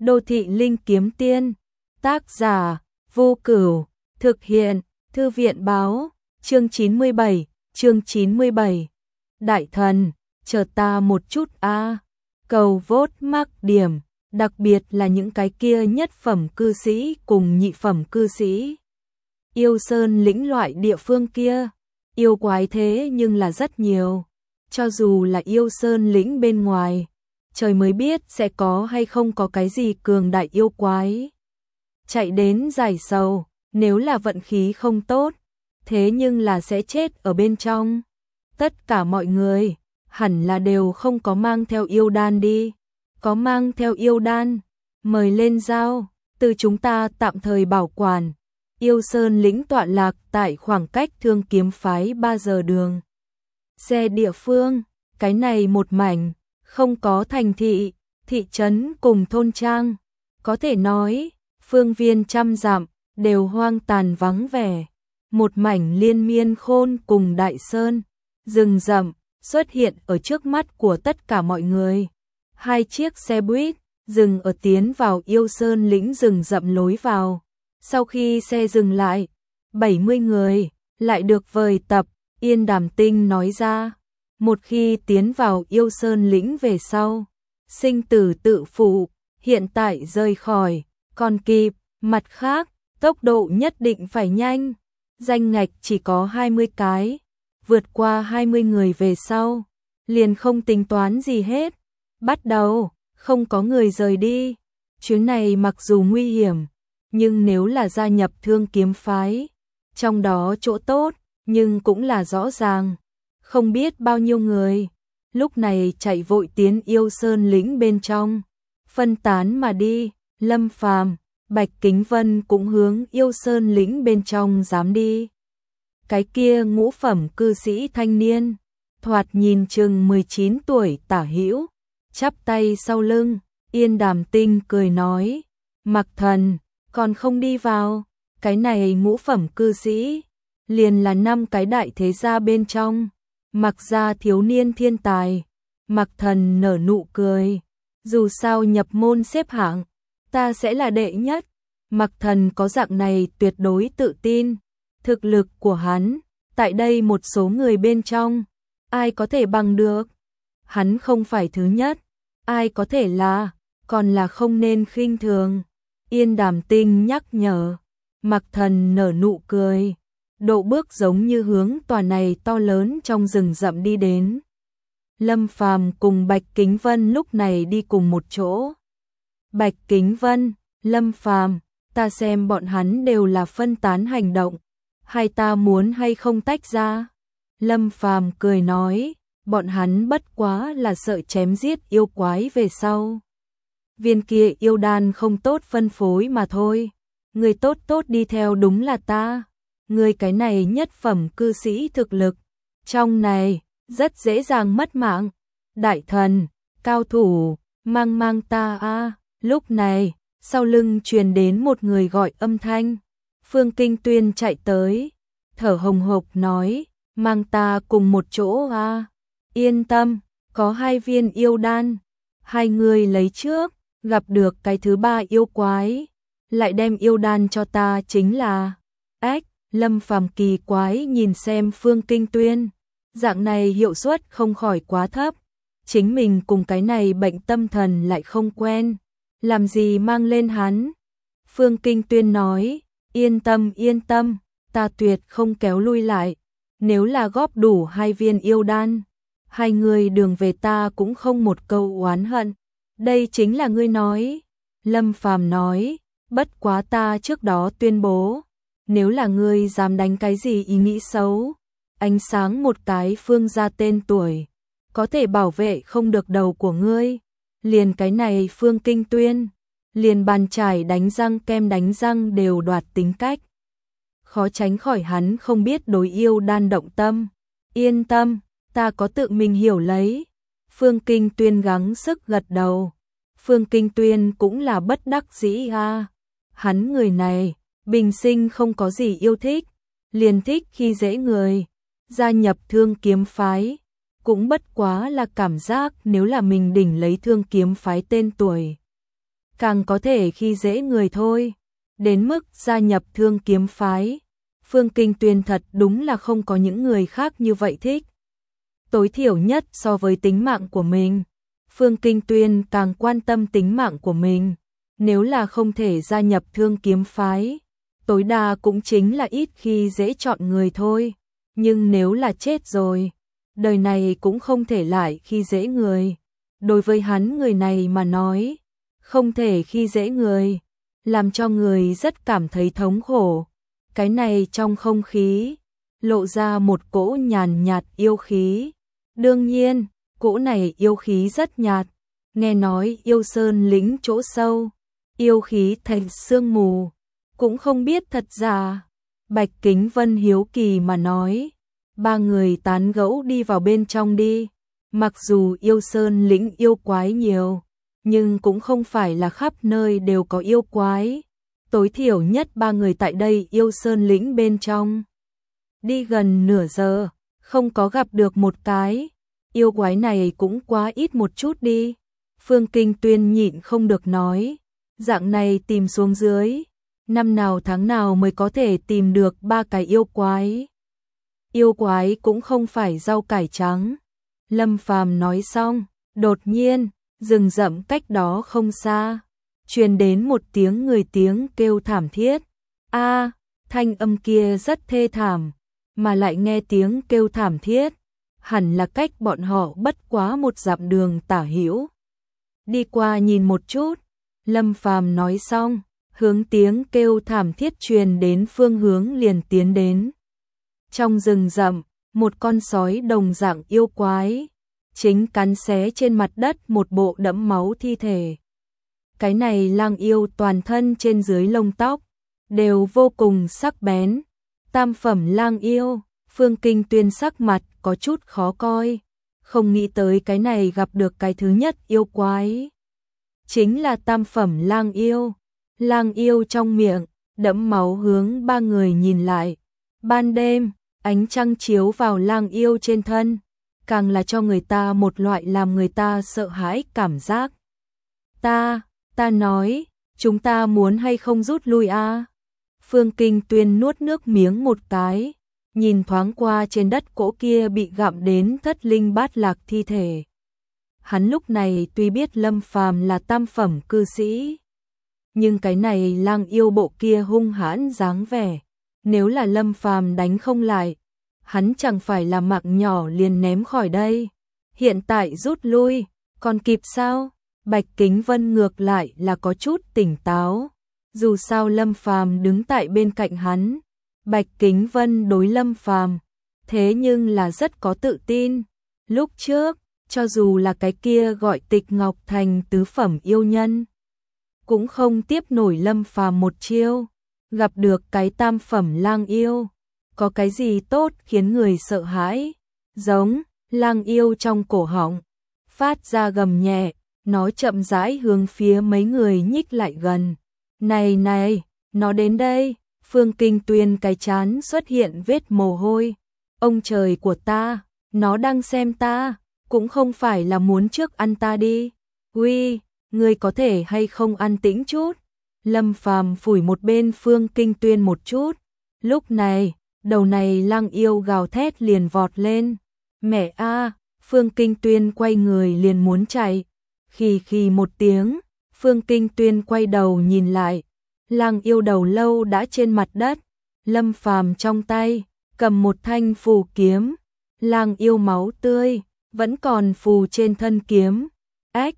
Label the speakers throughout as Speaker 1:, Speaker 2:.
Speaker 1: Đô thị linh kiếm tiên. Tác giả Vô Cửu. Thực hiện Thư viện báo. Chương 97. Đại thần, chờ ta một chút a. Cầu vote mắc điểm, đặc biệt là những cái kia nhất phẩm cư sĩ cùng nhị phẩm cư sĩ. Yêu Sơn lĩnh loại địa phương kia, yêu quái thế nhưng là rất nhiều. Cho dù là Yêu Sơn lĩnh bên ngoài, trời mới biết sẽ có hay không có cái gì cường đại yêu quái. Chạy đến giải sầu, nếu là vận khí không tốt, thế nhưng là sẽ chết ở bên trong. Tất cả mọi người, hẳn là đều không có mang theo yêu đan đi. Có mang theo yêu đan, mời lên giao, từ chúng ta tạm thời bảo quản. Yêu Sơn lĩnh tọa lạc tại khoảng cách Thương Kiếm phái 3 giờ đường xe địa phương, cái này một mảnh, không có thành thị, thị trấn cùng thôn trang. Có thể nói, phương viên trăm dặm, đều hoang tàn vắng vẻ. Một mảnh liên miên khôn cùng đại sơn, rừng rậm, xuất hiện ở trước mắt của tất cả mọi người. 2 chiếc xe buýt, dừng ở tiến vào Yêu Sơn lĩnh rừng rậm lối vào. Sau khi xe dừng lại, 70 người, lại được vời tập, Yên Đàm Tinh nói ra. Một khi tiến vào Yêu Sơn lĩnh về sau, sinh tử tự phụ, hiện tại rời khỏi, còn kịp, mặt khác, tốc độ nhất định phải nhanh. Danh ngạch chỉ có 20 cái, vượt qua 20 người về sau, liền không tính toán gì hết. Bắt đầu, không có người rời đi. Chuyến này mặc dù nguy hiểm, nhưng nếu là gia nhập Thương Kiếm phái, trong đó chỗ tốt, nhưng cũng là rõ ràng. Không biết bao nhiêu người, lúc này chạy vội tiến Yêu Sơn lĩnh bên trong, phân tán mà đi. Lâm Phàm, Bạch Kính Vân cũng hướng Yêu Sơn lĩnh bên trong dám đi. Cái kia ngũ phẩm cư sĩ thanh niên, thoạt nhìn chừng 19 tuổi tả hữu, chắp tay sau lưng. Yên Đàm Tinh cười nói, Mặc Thần, còn không đi vào. Cái này ngũ phẩm cư sĩ, liền là 5 cái đại thế gia bên trong, Mặc gia thiếu niên thiên tài. Mặc Thần nở nụ cười, dù sao nhập môn xếp hạng, ta sẽ là đệ nhất. Mặc Thần có dạng này tuyệt đối tự tin. Thực lực của hắn, tại đây một số người bên trong, ai có thể bằng được. Hắn không phải thứ nhất, ai có thể là, còn là không nên khinh thường. Yên Đàm Tinh nhắc nhở. Mặc Thần nở nụ cười, độ bước giống như hướng tòa này to lớn trong rừng rậm đi đến. Lâm Phàm cùng Bạch Kính Vân lúc này đi cùng một chỗ. Bạch Kính Vân, Lâm Phàm, ta xem bọn hắn đều là phân tán hành động, hay ta muốn hay không tách ra? Lâm Phàm cười nói, bọn hắn bất quá là sợ chém giết yêu quái về sau. Viên kia yêu đan không tốt phân phối mà thôi. Người tốt tốt đi theo đúng là ta. Người cái này nhất phẩm cư sĩ thực lực, trong này, rất dễ dàng mất mạng. Đại thần, cao thủ, mang ta a. Lúc này, sau lưng truyền đến một người gọi âm thanh. Phương Kinh Tuyên chạy tới, thở hồng hộc nói, mang ta cùng một chỗ a. Yên tâm, có 2 viên yêu đan, 2 người lấy trước, gặp được cái thứ 3 yêu quái, lại đem yêu đan cho ta chính là. Ách, Lâm Phàm kỳ quái nhìn xem Phương Kinh Tuyên, dạng này hiệu suất không khỏi quá thấp. Chính mình cùng cái này bệnh tâm thần lại không quen, làm gì mang lên hắn. Phương Kinh Tuyên nói, yên tâm, ta tuyệt không kéo lui lại. Nếu là góp đủ 2 viên yêu đan, 2 người đường về ta cũng không một câu oán hận. Đây chính là ngươi nói. Lâm Phàm nói, bất quá ta trước đó tuyên bố, nếu là ngươi dám đánh cái gì ý nghĩ xấu, ánh sáng một cái Phương gia tên tuổi, có thể bảo vệ không được đầu của ngươi. Liền cái này Phương Kinh Tuyên, liền bàn chải đánh răng kem đánh răng đều đoạt tính cách. Khó tránh khỏi hắn không biết đối yêu đan động tâm. Yên tâm, ta có tự mình hiểu lấy. Phương Kinh Tuyên gắng sức gật đầu. Phương Kinh Tuyên cũng là bất đắc dĩ ha. Hắn người này, bình sinh không có gì yêu thích, liền thích khi dễ người. Gia nhập Thương Kiếm phái, cũng bất quá là cảm giác nếu là mình đỉnh lấy Thương Kiếm phái tên tuổi, càng có thể khi dễ người thôi. Đến mức gia nhập Thương Kiếm phái, Phương Kinh Tuyên thật đúng là không có những người khác như vậy thích. Tối thiểu nhất so với tính mạng của mình, Phương Kinh Tuyên càng quan tâm tính mạng của mình. Nếu là không thể gia nhập Thương Kiếm phái, tối đa cũng chính là ít khi dễ chọn người thôi. Nhưng nếu là chết rồi, đời này cũng không thể lại khi dễ người. Đối với hắn người này mà nói, không thể khi dễ người, làm cho người rất cảm thấy thống khổ. Cái này trong không khí, lộ ra một cỗ nhàn nhạt yêu khí. Đương nhiên, cỗ này yêu khí rất nhạt, nghe nói yêu sơn lĩnh chỗ sâu, yêu khí thành sương mù, cũng không biết thật giả. Bạch Kính Vân hiếu kỳ mà nói, ba người tán gẫu đi vào bên trong đi. Mặc dù yêu sơn lĩnh yêu quái nhiều, nhưng cũng không phải là khắp nơi đều có yêu quái. Tối thiểu nhất ba người tại đây yêu sơn lĩnh bên trong. Đi gần nửa giờ, không có gặp được một cái. Yêu quái này cũng quá ít một chút đi. Phương Kinh Tuyên nhịn không được nói. Dạng này tìm xuống dưới, năm nào tháng nào mới có thể tìm được ba cái yêu quái. Yêu quái cũng không phải rau cải trắng. Lâm Phàm nói xong, đột nhiên, rừng rậm cách đó không xa, truyền đến một tiếng người tiếng kêu thảm thiết. A, thanh âm kia rất thê thảm, mà lại nghe tiếng kêu thảm thiết, hẳn là cách bọn họ bất quá một dặm đường tả hữu. Đi qua nhìn một chút, Lâm Phàm nói xong, hướng tiếng kêu thảm thiết truyền đến phương hướng liền tiến đến. Trong rừng rậm, một con sói đồng dạng yêu quái, chính cắn xé trên mặt đất một bộ đẫm máu thi thể. Cái này lang yêu toàn thân trên dưới lông tóc, đều vô cùng sắc bén. Tam phẩm lang yêu, Phương Kinh Tuyên sắc mặt có chút khó coi, không nghĩ tới cái này gặp được cái thứ nhất yêu quái. Chính là tam phẩm lang yêu. Lang yêu trong miệng, đẫm máu hướng ba người nhìn lại. Ban đêm, ánh trăng chiếu vào lang yêu trên thân, càng là cho người ta một loại làm người ta sợ hãi cảm giác. Ta nói, chúng ta muốn hay không rút lui a? Phương Kinh Tuyên nuốt nước miếng một cái, nhìn thoáng qua trên đất cỗ kia bị gặm đến thất linh bát lạc thi thể. Hắn lúc này tuy biết Lâm Phàm là tam phẩm cư sĩ, nhưng cái này lang yêu bộ kia hung hãn dáng vẻ, nếu là Lâm Phàm đánh không lại, hắn chẳng phải là mạng nhỏ liền ném khỏi đây. Hiện tại rút lui, còn kịp sao? Bạch Kính Vân ngược lại là có chút tỉnh táo. Dù sao Lâm Phàm đứng tại bên cạnh hắn, Bạch Kính Vân đối Lâm Phàm thế nhưng là rất có tự tin. Lúc trước, cho dù là cái kia gọi Tịch Ngọc Thành tứ phẩm yêu nhân, cũng không tiếp nổi Lâm Phàm một chiêu. Gặp được cái tam phẩm lang yêu, có cái gì tốt khiến người sợ hãi? Giống, lang yêu trong cổ họng, phát ra gầm nhẹ, nó chậm rãi hướng phía mấy người nhích lại gần. Này, nó đến đây. Phương Kinh Tuyên cái chán xuất hiện vết mồ hôi. Ông trời của ta, nó đang xem ta, cũng không phải là muốn trước ăn ta đi. Uy, ngươi có thể hay không an tĩnh chút? Lâm Phàm phủi một bên Phương Kinh Tuyên một chút. Lúc này, đầu này lang yêu gào thét liền vọt lên. Mẹ a! Phương Kinh Tuyên quay người liền muốn chạy. Khì một tiếng, Phương Kinh Tuyên quay đầu nhìn lại. Lang yêu đầu lâu đã trên mặt đất. Lâm Phàm trong tay cầm một thanh phù kiếm. Lang yêu máu tươi vẫn còn phù trên thân kiếm. Ách,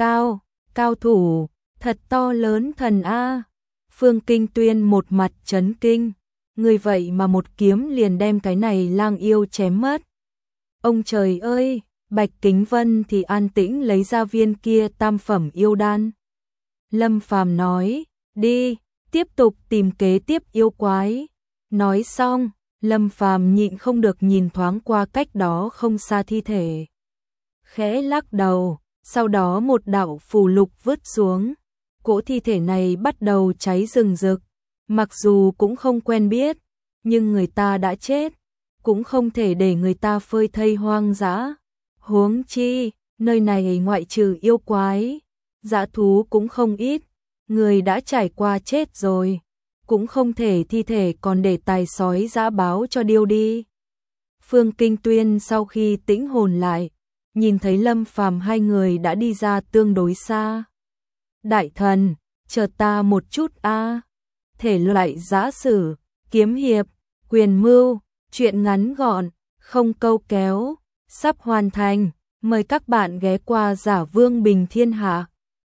Speaker 1: cao thủ, thật to lớn thần a. Phương Kinh Tuyên một mặt chấn kinh, người vậy mà một kiếm liền đem cái này lang yêu chém mất. Ông trời ơi, Bạch Kính Vân thì an tĩnh lấy ra viên kia tam phẩm yêu đan. Lâm Phàm nói, đi, tiếp tục tìm kế tiếp yêu quái. Nói xong, Lâm Phàm nhịn không được nhìn thoáng qua cách đó không xa thi thể. Khẽ lắc đầu, sau đó một đạo phù lục vứt xuống. Cỗ thi thể này bắt đầu cháy rừng rực. Mặc dù cũng không quen biết, nhưng người ta đã chết, cũng không thể để người ta phơi thây hoang dã. Huống chi, nơi này ngoại trừ yêu quái, dã thú cũng không ít. Người đã trải qua chết rồi, cũng không thể thi thể còn để tài sói giã báo cho điêu đi. Phương Kinh Tuyên sau khi tĩnh hồn lại, nhìn thấy Lâm Phàm hai người đã đi ra tương đối xa. Đại thần, chờ ta một chút a. Thể loại giã sử, kiếm hiệp, quyền mưu, truyện ngắn gọn, không câu kéo, sắp hoàn thành. Mời các bạn ghé qua Giả Vương Bình Thiên Hạ.